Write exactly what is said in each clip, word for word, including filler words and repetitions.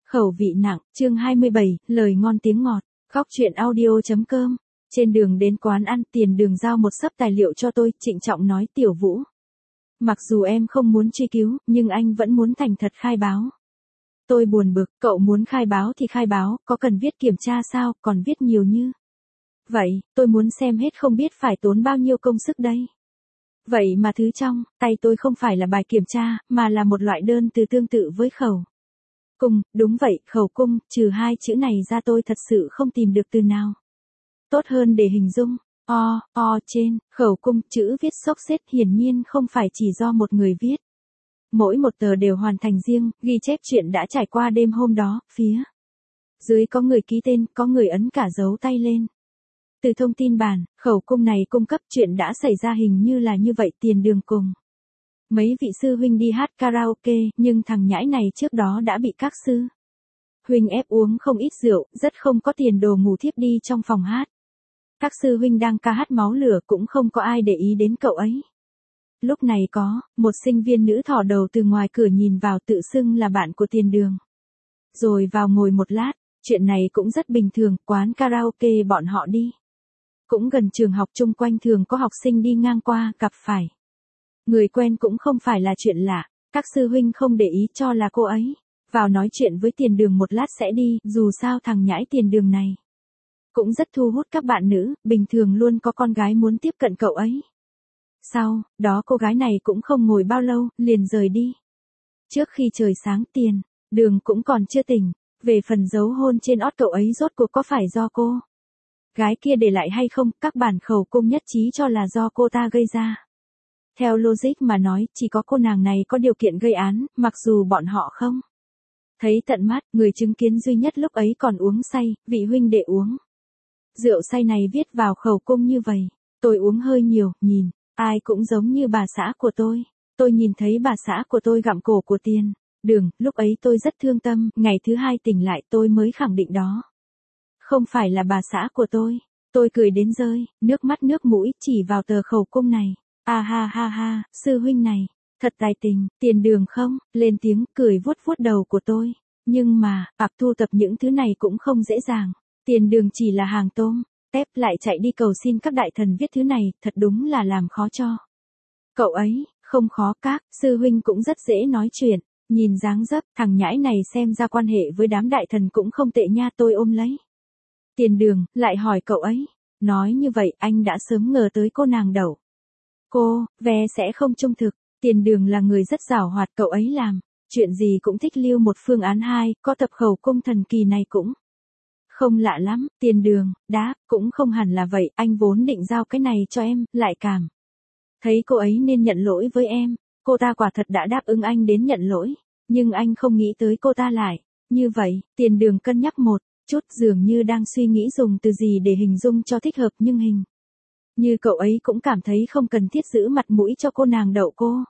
Khẩu vị nặng, chương hai mươi bảy, lời ngon tiếng ngọt, góc truyện audio.com. Trên đường đến quán ăn, Tiền Đường giao một xấp tài liệu cho tôi, trịnh trọng nói, Tiểu Vũ. Mặc dù em không muốn truy cứu, nhưng anh vẫn muốn thành thật khai báo. Tôi buồn bực, cậu muốn khai báo thì khai báo, có cần viết kiểm tra sao, còn viết nhiều như. Vậy, tôi muốn xem hết không biết phải tốn bao nhiêu công sức đây. Vậy mà thứ trong tay tôi không phải là bài kiểm tra, mà là một loại đơn từ tương tự với khẩu cung, đúng vậy, khẩu cung, trừ hai chữ này ra tôi thật sự không tìm được từ nào tốt hơn để hình dung. O, o trên, khẩu cung, chữ viết xốc xếp hiển nhiên không phải chỉ do một người viết. Mỗi một tờ đều hoàn thành riêng, ghi chép chuyện đã trải qua đêm hôm đó, phía dưới có người ký tên, có người ấn cả dấu tay lên. Từ thông tin bản, khẩu cung này cung cấp chuyện đã xảy ra hình như là như vậy. Tiền Đường cùng mấy vị sư huynh đi hát karaoke, nhưng thằng nhãi này trước đó đã bị các sư huynh ép uống không ít rượu, rất không có tiền đồ, ngủ thiếp đi trong phòng hát. Các sư huynh đang ca hát máu lửa, cũng không có ai để ý đến cậu ấy. Lúc này có một sinh viên nữ thò đầu từ ngoài cửa nhìn vào, tự xưng là bạn của Tiền Đường. Rồi vào ngồi một lát, chuyện này cũng rất bình thường, quán karaoke bọn họ đi cũng gần trường học, chung quanh thường có học sinh đi ngang qua, gặp phải người quen cũng không phải là chuyện lạ. Các sư huynh không để ý, cho là cô ấy vào nói chuyện với Tiền Đường một lát sẽ đi, dù sao thằng nhãi Tiền Đường này cũng rất thu hút các bạn nữ, bình thường luôn có con gái muốn tiếp cận cậu ấy. Sau đó cô gái này cũng không ngồi bao lâu, liền rời đi. Trước khi trời sáng, Tiền Đường cũng còn chưa tỉnh. Về phần dấu hôn trên ót cậu ấy rốt cuộc có phải do cô gái kia để lại hay không, các bản khẩu cung nhất trí cho là do cô ta gây ra. Theo logic mà nói, chỉ có cô nàng này có điều kiện gây án, mặc dù bọn họ không thấy tận mắt. Người chứng kiến duy nhất lúc ấy còn uống say, vị huynh đệ uống rượu say này viết vào khẩu cung như vậy. Tôi uống hơi nhiều, nhìn ai cũng giống như bà xã của tôi. Tôi nhìn thấy bà xã của tôi gặm cổ của Tiền Đường, lúc ấy tôi rất thương tâm. Ngày thứ hai tỉnh lại tôi mới khẳng định đó không phải là bà xã của tôi. Tôi cười đến rơi nước mắt nước mũi, chỉ vào tờ khẩu cung này. À ha ha ha, sư huynh này thật tài tình. Tiền Đường không lên tiếng, cười vuốt vuốt đầu của tôi. Nhưng mà, ạc thu tập những thứ này cũng không dễ dàng. Tiền Đường chỉ là hàng tôm tép, lại chạy đi cầu xin các đại thần viết thứ này, thật đúng là làm khó cho cậu ấy. Không khó, các sư huynh cũng rất dễ nói chuyện. Nhìn dáng dấp, thằng nhãi này xem ra quan hệ với đám đại thần cũng không tệ nha. Tôi ôm lấy Tiền Đường, lại hỏi cậu ấy. Nói như vậy, anh đã sớm ngờ tới cô nàng đậu cô ve sẽ không trung thực. Tiền Đường là người rất giàu hoạt, cậu ấy làm chuyện gì cũng thích lưu một phương án hai, có tập khẩu cung thần kỳ này cũng không lạ lắm. Tiền Đường đáp, cũng không hẳn là vậy, anh vốn định giao cái này cho em, lại cảm thấy cô ấy nên nhận lỗi với em. Cô ta quả thật đã đáp ứng anh đến nhận lỗi, nhưng anh không nghĩ tới cô ta lại như vậy. Tiền Đường cân nhắc một chút, dường như đang suy nghĩ dùng từ gì để hình dung cho thích hợp, nhưng hình như cậu ấy cũng cảm thấy không cần thiết giữ mặt mũi cho cô nàng đậu cô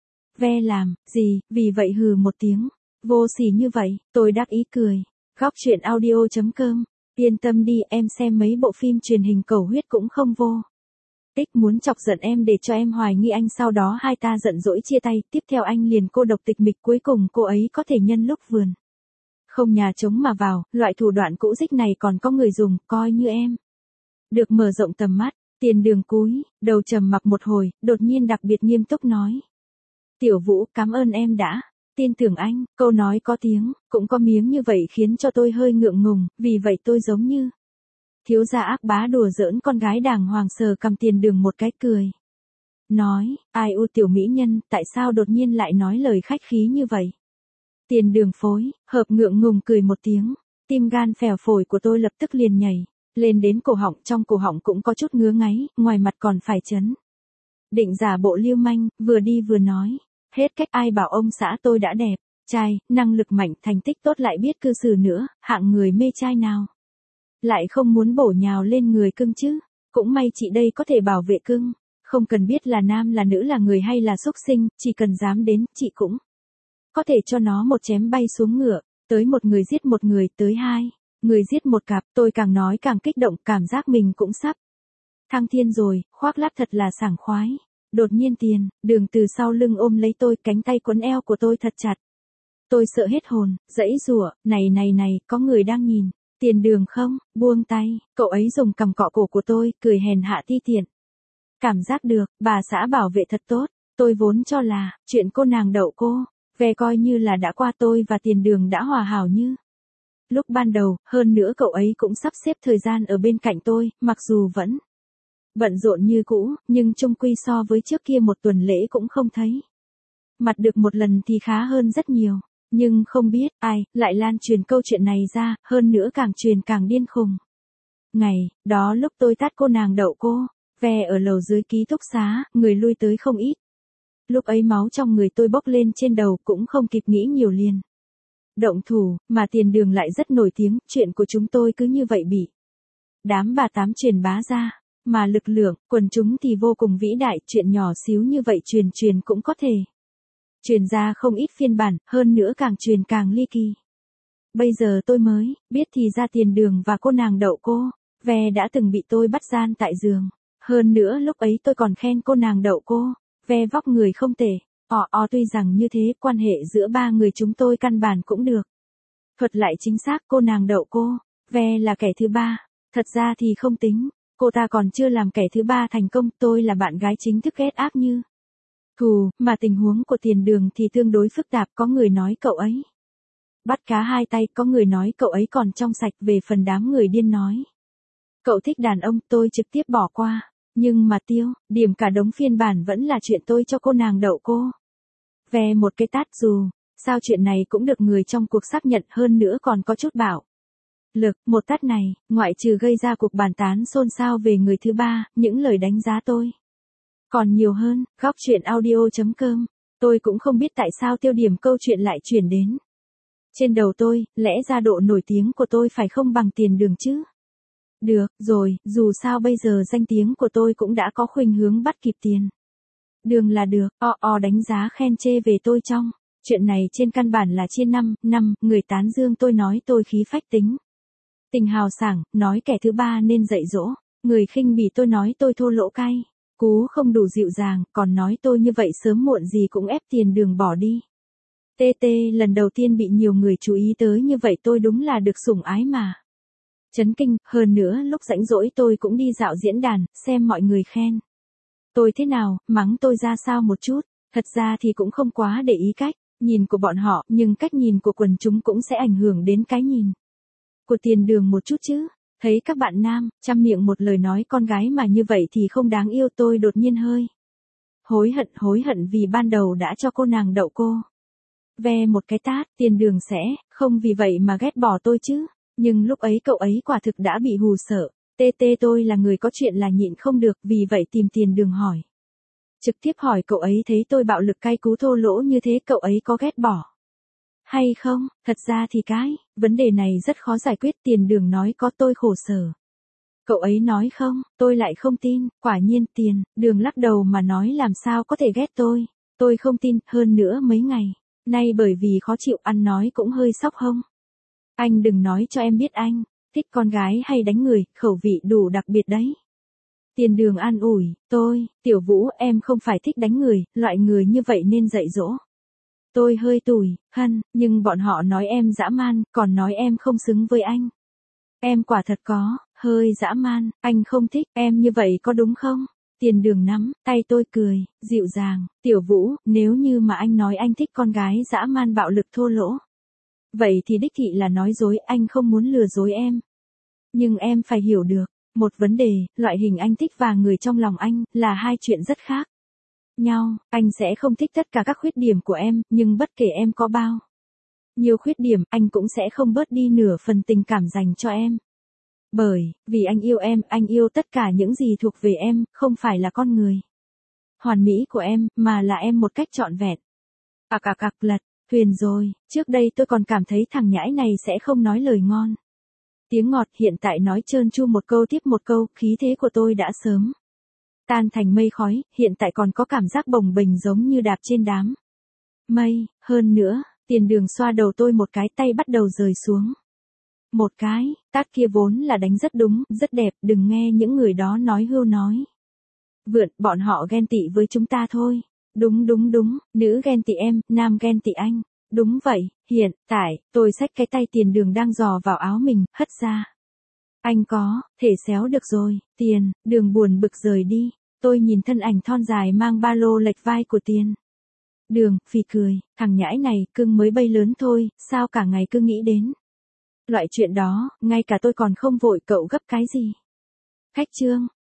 ve làm gì, vì vậy hừ một tiếng. Vô sỉ như vậy, tôi đắc ý cười. Góc truyện audio.com. Yên tâm đi, em xem mấy bộ phim truyền hình cầu huyết cũng không vô tích muốn chọc giận em để cho em hoài nghi anh, sau đó hai ta giận dỗi chia tay. Tiếp theo anh liền cô độc tịch mịch, cuối cùng cô ấy có thể nhân lúc vườn không nhà trống mà vào. Loại thủ đoạn cũ dích này còn có người dùng, coi như em được mở rộng tầm mắt. Tiền Đường cúi đầu trầm mặc một hồi, đột nhiên đặc biệt nghiêm túc nói. Tiểu Vũ, cảm ơn em đã tin tưởng anh. Câu nói có tiếng cũng có miếng như vậy khiến cho tôi hơi ngượng ngùng, vì vậy tôi giống như thiếu gia ác bá đùa giỡn con gái đàng hoàng, sờ cầm Tiền Đường một cái, cười nói, ai u tiểu mỹ nhân, tại sao đột nhiên lại nói lời khách khí như vậy. Tiền Đường phối hợp ngượng ngùng cười một tiếng. Tim gan phèo phổi của tôi lập tức liền nhảy lên đến cổ họng, trong cổ họng cũng có chút ngứa ngáy, ngoài mặt còn phải chấn định giả bộ lưu manh, vừa đi vừa nói. Hết cách, ai bảo ông xã tôi đã đẹp trai, năng lực mạnh, thành tích tốt, lại biết cư xử nữa, hạng người mê trai nào lại không muốn bổ nhào lên người cưng chứ. Cũng may chị đây có thể bảo vệ cưng, không cần biết là nam là nữ, là người hay là súc sinh, chỉ cần dám đến, chị cũng có thể cho nó một chém bay xuống ngựa. Tới một người giết một người, tới hai người giết một cặp. Tôi càng nói càng kích động, cảm giác mình cũng sắp thăng thiên rồi, khoác lác thật là sảng khoái. Đột nhiên Tiền Đường từ sau lưng ôm lấy tôi, cánh tay quấn eo của tôi thật chặt. tôi sợ hết hồn, giãy giụa, này này này, có người đang nhìn. Tiền Đường không, buông tay, cậu ấy dùng cằm cọ cổ của tôi, cười hèn hạ ti tiện. Cảm giác được, bà xã bảo vệ thật tốt, tôi vốn cho là, chuyện cô nàng đậu cô, về coi như là đã qua, tôi và Tiền Đường đã hòa hảo như lúc ban đầu, hơn nữa cậu ấy cũng sắp xếp thời gian ở bên cạnh tôi, mặc dù vẫn bận rộn như cũ, nhưng chung quy so với trước kia một tuần lễ cũng không thấy mặt được một lần thì khá hơn rất nhiều. Nhưng không biết ai lại lan truyền câu chuyện này ra, hơn nữa càng truyền càng điên khùng. Ngày đó lúc tôi tát cô nàng đậu cô, ve ở lầu dưới ký túc xá, người lui tới không ít. Lúc ấy máu trong người tôi bốc lên trên đầu, cũng không kịp nghĩ nhiều liền động thủ, mà Tiền Đường lại rất nổi tiếng, chuyện của chúng tôi cứ như vậy bị đám bà tám truyền bá ra, mà lực lượng quần chúng thì vô cùng vĩ đại, chuyện nhỏ xíu như vậy truyền truyền cũng có thể truyền ra không ít phiên bản, hơn nữa càng truyền càng ly kỳ. Bây giờ tôi mới biết thì ra Tiền Đường và cô nàng đậu cô, ve đã từng bị tôi bắt gian tại giường. Hơn nữa lúc ấy tôi còn khen cô nàng đậu cô, ve vóc người không tệ. Ồ ồ tuy rằng như thế, quan hệ giữa ba người chúng tôi căn bản cũng được thuật lại chính xác, cô nàng đậu cô, ve là kẻ thứ ba. Thật ra thì không tính, cô ta còn chưa làm kẻ thứ ba thành công, tôi là bạn gái chính thức ghét ác như thù, mà tình huống của Tiền Đường thì tương đối phức tạp, có người nói cậu ấy bắt cá hai tay, có người nói cậu ấy còn trong sạch, về phần đám người điên nói cậu thích đàn ông, tôi trực tiếp bỏ qua. Nhưng mà tiêu, điểm cả đống phiên bản vẫn là chuyện tôi cho cô nàng đậu cô ve một cái tát, dù sao chuyện này cũng được người trong cuộc xác nhận, hơn nữa còn có chút bạo lực. Một tát này, ngoại trừ gây ra cuộc bàn tán xôn xao về người thứ ba, những lời đánh giá tôi còn nhiều hơn. Góc chuyện audio chấm com. Tôi cũng không biết tại sao tiêu điểm câu chuyện lại chuyển đến trên đầu tôi, lẽ ra độ nổi tiếng của tôi phải không bằng Tiền Đường chứ. Được rồi, dù sao bây giờ danh tiếng của tôi cũng đã có khuynh hướng bắt kịp Tiền Đường là được. O o đánh giá khen chê về tôi trong chuyện này trên căn bản là chia năm năm, người tán dương tôi nói tôi khí phách tính tình hào sảng, nói kẻ thứ ba nên dạy dỗ. Người khinh bỉ tôi nói tôi thô lỗ cay cú, không đủ dịu dàng, còn nói tôi như vậy sớm muộn gì cũng ép Tiền Đường bỏ đi. tê tê, lần đầu tiên bị nhiều người chú ý tới như vậy, tôi đúng là được sủng ái mà. Chấn kinh, hơn nữa lúc rảnh rỗi tôi cũng đi dạo diễn đàn, xem mọi người khen tôi thế nào, mắng tôi ra sao một chút. Thật ra thì cũng không quá để ý cách nhìn của bọn họ, nhưng cách nhìn của quần chúng cũng sẽ ảnh hưởng đến cái nhìn của Tiền Đường một chút chứ. Thấy các bạn nam, trăm miệng một lời nói con gái mà như vậy thì không đáng yêu, tôi đột nhiên hơi hối hận, hối hận vì ban đầu đã cho cô nàng đậu cô ve một cái tát. Tiền Đường sẽ không vì vậy mà ghét bỏ tôi chứ. Nhưng lúc ấy cậu ấy quả thực đã bị hù sợ. tê tê, tôi là người có chuyện là nhịn không được, vì vậy tìm Tiền Đường hỏi. Trực tiếp hỏi cậu ấy thấy tôi bạo lực cay cú thô lỗ như thế, cậu ấy có ghét bỏ hay không. Thật ra thì cái vấn đề này rất khó giải quyết. Tiền Đường nói có, tôi khổ sở. Cậu ấy nói không, tôi lại không tin. Quả nhiên Tiền Đường lắc đầu mà nói làm sao có thể ghét tôi. Tôi không tin, hơn nữa mấy ngày nay bởi vì khó chịu ăn nói cũng hơi sóc hông. Anh đừng nói cho em biết anh thích con gái hay đánh người, khẩu vị đủ đặc biệt đấy. Tiền Đường an ủi tôi, Tiểu Vũ, em không phải thích đánh người, loại người như vậy nên dạy dỗ. Tôi hơi tủi hân, nhưng bọn họ nói em dã man, còn nói em không xứng với anh. Em quả thật có hơi dã man, anh không thích em như vậy có đúng không? Tiền Đường nắm tay tôi cười dịu dàng, Tiểu Vũ, nếu như mà anh nói anh thích con gái dã man bạo lực thô lỗ, vậy thì đích thị là nói dối, anh không muốn lừa dối em. Nhưng em phải hiểu được một vấn đề, loại hình anh thích và người trong lòng anh là hai chuyện rất khác nhau. Anh sẽ không thích tất cả các khuyết điểm của em, nhưng bất kể em có bao nhiều khuyết điểm, anh cũng sẽ không bớt đi nửa phần tình cảm dành cho em. Bởi vì anh yêu em, anh yêu tất cả những gì thuộc về em, không phải là con người hoàn mỹ của em, mà là em một cách trọn vẹn. Ạc ạc ạc lật thuyền rồi. Trước đây tôi còn cảm thấy thằng nhãi này sẽ không nói lời ngon tiếng ngọt, hiện tại nói trơn tru một câu tiếp một câu, khí thế của tôi đã sớm tan thành mây khói, hiện tại còn có cảm giác bồng bềnh giống như đạp trên đám mây. Hơn nữa, Tiền Đường xoa đầu tôi một cái, tay bắt đầu rời xuống. Một cái, tát kia vốn là đánh rất đúng, rất đẹp, đừng nghe những người đó nói hưu nói vượn, bọn họ ghen tị với chúng ta thôi. Đúng đúng đúng, nữ ghen tị em, nam ghen tị anh. Đúng vậy, Hiện tại, tôi xách cái tay Tiền Đường đang dò vào áo mình, hất ra. Anh có, thể xéo được rồi, Tiền, Đường buồn bực rời đi. Tôi nhìn thân ảnh thon dài mang ba lô lệch vai của Tiền Đường, phì cười, thằng nhãi này, cưng mới bay lớn thôi, sao cả ngày cứ nghĩ đến loại chuyện đó, ngay cả tôi còn không vội, cậu gấp cái gì? Khách Trương,